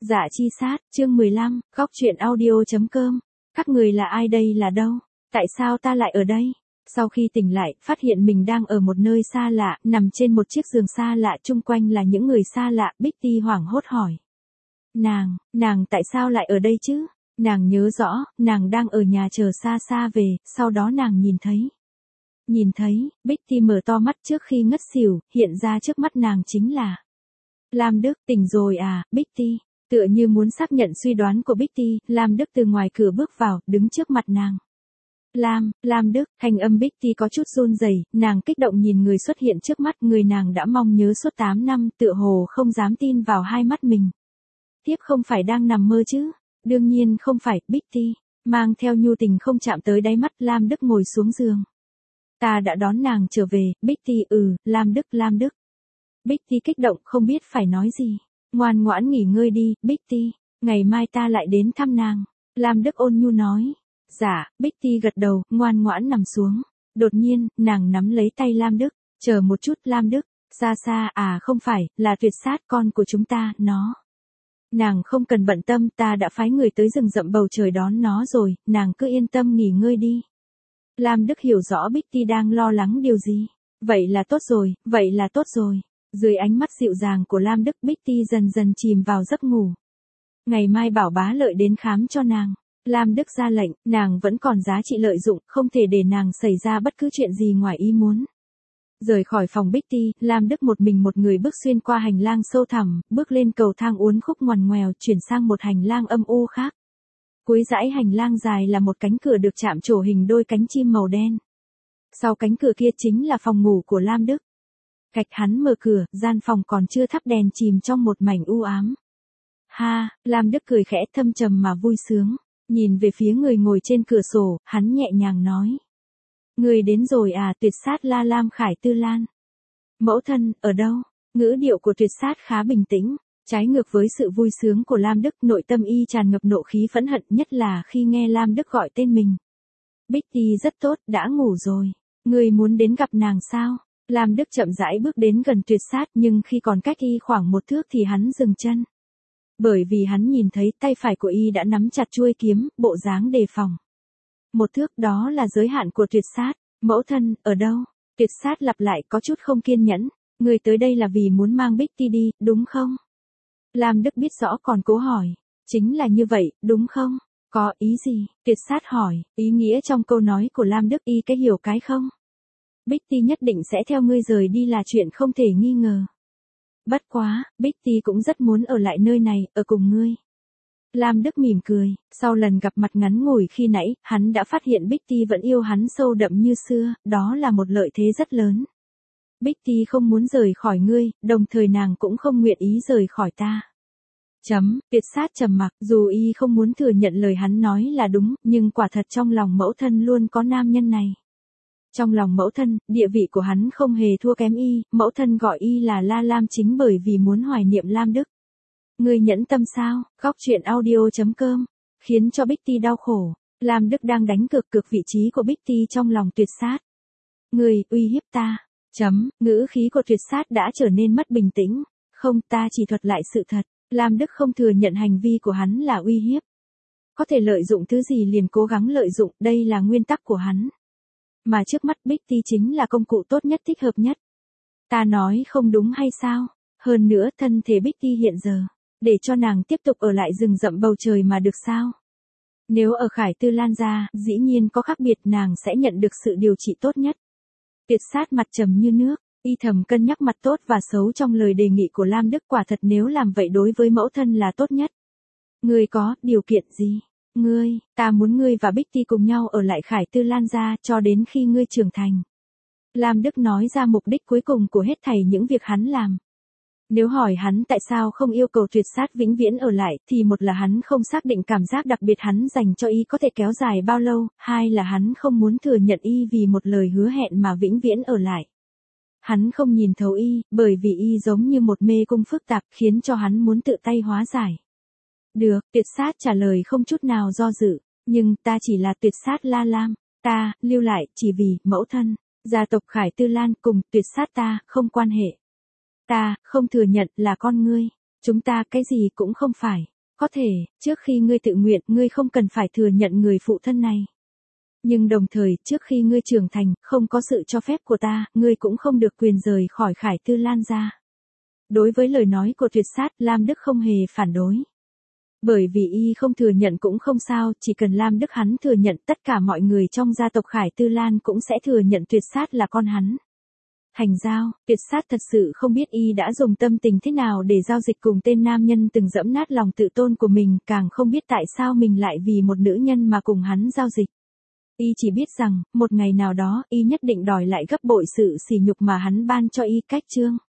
Dạ chi sát, chương 15, góc truyện audio.com. Các người là ai đây là đâu? Tại sao ta lại ở đây? Sau khi tỉnh lại, phát hiện mình đang ở một nơi xa lạ, nằm trên một chiếc giường xa lạ, chung quanh là những người xa lạ, Bích hoảng hốt hỏi. Nàng tại sao lại ở đây chứ? Nàng nhớ rõ, nàng đang ở nhà chờ xa xa về, sau đó nàng nhìn thấy, Bích mở to mắt trước khi ngất xỉu, hiện ra trước mắt nàng chính là Lam Đức. Tỉnh rồi à, Bích? Tựa như muốn xác nhận suy đoán của Bích, Lam Đức từ ngoài cửa bước vào, đứng trước mặt nàng. Lam Đức, thanh âm Bích có chút run rẩy, nàng kích động nhìn người xuất hiện trước mắt, người nàng đã mong nhớ suốt 8 năm, tựa hồ không dám tin vào hai mắt mình. Tiếp không phải đang nằm mơ chứ? Đương nhiên không phải, Bích mang theo nhu tình không chạm tới đáy mắt. Lam Đức ngồi xuống giường. Ta đã đón nàng trở về, Bích Lam Đức. Bích kích động không biết phải nói gì. Ngoan ngoãn nghỉ ngơi đi, Bích, ngày mai ta lại đến thăm nàng. Lam Đức ôn nhu nói. Dạ, Bích gật đầu, ngoan ngoãn nằm xuống. Đột nhiên, nàng nắm lấy tay Lam Đức. Chờ một chút, Lam Đức. Xa, à không phải, là Tuyệt Sát, con của chúng ta, nó. Nàng không cần bận tâm, ta đã phái người tới rừng rậm bầu trời đón nó rồi, nàng cứ yên tâm nghỉ ngơi đi. Lam Đức hiểu rõ Bích đang lo lắng điều gì. Vậy là tốt rồi. Dưới ánh mắt dịu dàng của Lam Đức, Bích dần dần chìm vào giấc ngủ. Ngày mai bảo bá Lợi đến khám cho nàng. Lam Đức ra lệnh, nàng vẫn còn giá trị lợi dụng, không thể để nàng xảy ra bất cứ chuyện gì ngoài ý muốn. Rời khỏi phòng Bích, Lam Đức một người bước xuyên qua hành lang sâu thẳm, bước lên cầu thang uốn khúc ngoằn ngoèo, chuyển sang một hành lang âm u khác. Cuối dãy hành lang dài là một cánh cửa được chạm trổ hình đôi cánh chim màu đen. Sau cánh cửa kia chính là phòng ngủ của Lam Đức. Cạch hắn mở cửa, gian phòng còn chưa thắp đèn chìm trong một mảnh u ám. Ha, Lam Đức cười khẽ thâm trầm mà vui sướng. Nhìn về phía người ngồi trên cửa sổ, hắn nhẹ nhàng nói. Người đến rồi à, Tuyệt Sát La Lam Khải Tư Lan. Mẫu thân, ở đâu? Ngữ điệu của Tuyệt Sát khá bình tĩnh. Trái ngược với sự vui sướng của Lam Đức, nội tâm y tràn ngập nộ khí phẫn hận, nhất là khi nghe Lam Đức gọi tên mình. Bích rất tốt, đã ngủ rồi. Người muốn đến gặp nàng sao? Lam Đức chậm rãi bước đến gần Tuyệt Sát, nhưng khi còn cách y khoảng 1 thước thì hắn dừng chân. Bởi vì hắn nhìn thấy tay phải của y đã nắm chặt chuôi kiếm, bộ dáng đề phòng. 1 thước, đó là giới hạn của Tuyệt Sát. Mẫu thân, ở đâu? Tuyệt Sát lặp lại có chút không kiên nhẫn. Người tới đây là vì muốn mang Bích đi, đúng không? Lam Đức biết rõ còn cố hỏi. Chính là như vậy, đúng không? Có ý gì? Tuyệt Sát hỏi. Ý nghĩa trong câu nói của Lam Đức y cái hiểu cái không? Bích nhất định sẽ theo ngươi rời đi là chuyện không thể nghi ngờ. Bất quá, Bích cũng rất muốn ở lại nơi này, ở cùng ngươi. Lam Đức mỉm cười, sau lần gặp mặt ngắn ngủi khi nãy, hắn đã phát hiện Bích vẫn yêu hắn sâu đậm như xưa, đó là một lợi thế rất lớn. Bích không muốn rời khỏi ngươi, đồng thời nàng cũng không nguyện ý rời khỏi ta. Tuyệt Sát trầm mặc, dù y không muốn thừa nhận lời hắn nói là đúng, nhưng quả thật trong lòng mẫu thân luôn có nam nhân này. Trong lòng mẫu thân, địa vị của hắn không hề thua kém y, mẫu thân gọi y là La Lam chính bởi vì muốn hoài niệm Lam Đức. Ngươi nhẫn tâm sao? Góc truyện audio.com. Khiến cho Bích đau khổ. Lam Đức đang đánh cược vị trí của Bích trong lòng Tuyệt Sát. Ngươi uy hiếp ta. Ngữ khí của Tuyệt Sát đã trở nên mất bình tĩnh. Không, ta chỉ thuật lại sự thật. Lam Đức không thừa nhận hành vi của hắn là uy hiếp. Có thể lợi dụng thứ gì liền cố gắng lợi dụng, đây là nguyên tắc của hắn. Mà trước mắt Bích chính là công cụ tốt nhất, thích hợp nhất. Ta nói không đúng hay sao? Hơn nữa, thân thể Bích hiện giờ, để cho nàng tiếp tục ở lại rừng rậm bầu trời mà được sao? Nếu ở Khải Tư Lan gia, dĩ nhiên có khác biệt, nàng sẽ nhận được sự điều trị tốt nhất. Tuyệt Sát mặt trầm như nước, y thầm cân nhắc mặt tốt và xấu trong lời đề nghị của Lam Đức, quả thật nếu làm vậy đối với mẫu thân là tốt nhất. Ngươi có điều kiện gì? Ta muốn ngươi và Bích cùng nhau ở lại Khải Tư Lan gia cho đến khi ngươi trưởng thành. Lam Đức nói ra mục đích cuối cùng của hết thảy những việc hắn làm. Nếu hỏi hắn tại sao không yêu cầu Tuyệt Sát vĩnh viễn ở lại, thì một là hắn không xác định cảm giác đặc biệt hắn dành cho y có thể kéo dài bao lâu, hai là hắn không muốn thừa nhận y vì một lời hứa hẹn mà vĩnh viễn ở lại. Hắn không nhìn thấu y, bởi vì y giống như một mê cung phức tạp, khiến cho hắn muốn tự tay hóa giải. Được, Tuyệt Sát trả lời không chút nào do dự, nhưng ta chỉ là Tuyệt Sát La Lam, ta lưu lại chỉ vì mẫu thân, gia tộc Khải Tư Lan cùng Tuyệt Sát ta không quan hệ. Ta không thừa nhận là con ngươi, chúng ta cái gì cũng không phải. Có thể, trước khi ngươi tự nguyện, ngươi không cần phải thừa nhận người phụ thân này. Nhưng đồng thời, trước khi ngươi trưởng thành, không có sự cho phép của ta, ngươi cũng không được quyền rời khỏi Khải Tư Lan gia. Đối với lời nói của Tuyệt Sát, Lam Đức không hề phản đối. Bởi vì y không thừa nhận cũng không sao, chỉ cần Lam Đức hắn thừa nhận, tất cả mọi người trong gia tộc Khải Tư Lan cũng sẽ thừa nhận Tuyệt Sát là con hắn. Thành giao, Tuyệt Sát thật sự không biết y đã dùng tâm tình thế nào để giao dịch cùng tên nam nhân từng dẫm nát lòng tự tôn của mình, càng không biết tại sao mình lại vì một nữ nhân mà cùng hắn giao dịch. Y chỉ biết rằng, một ngày nào đó, y nhất định đòi lại gấp bội sự sỉ nhục mà hắn ban cho y. Cách chương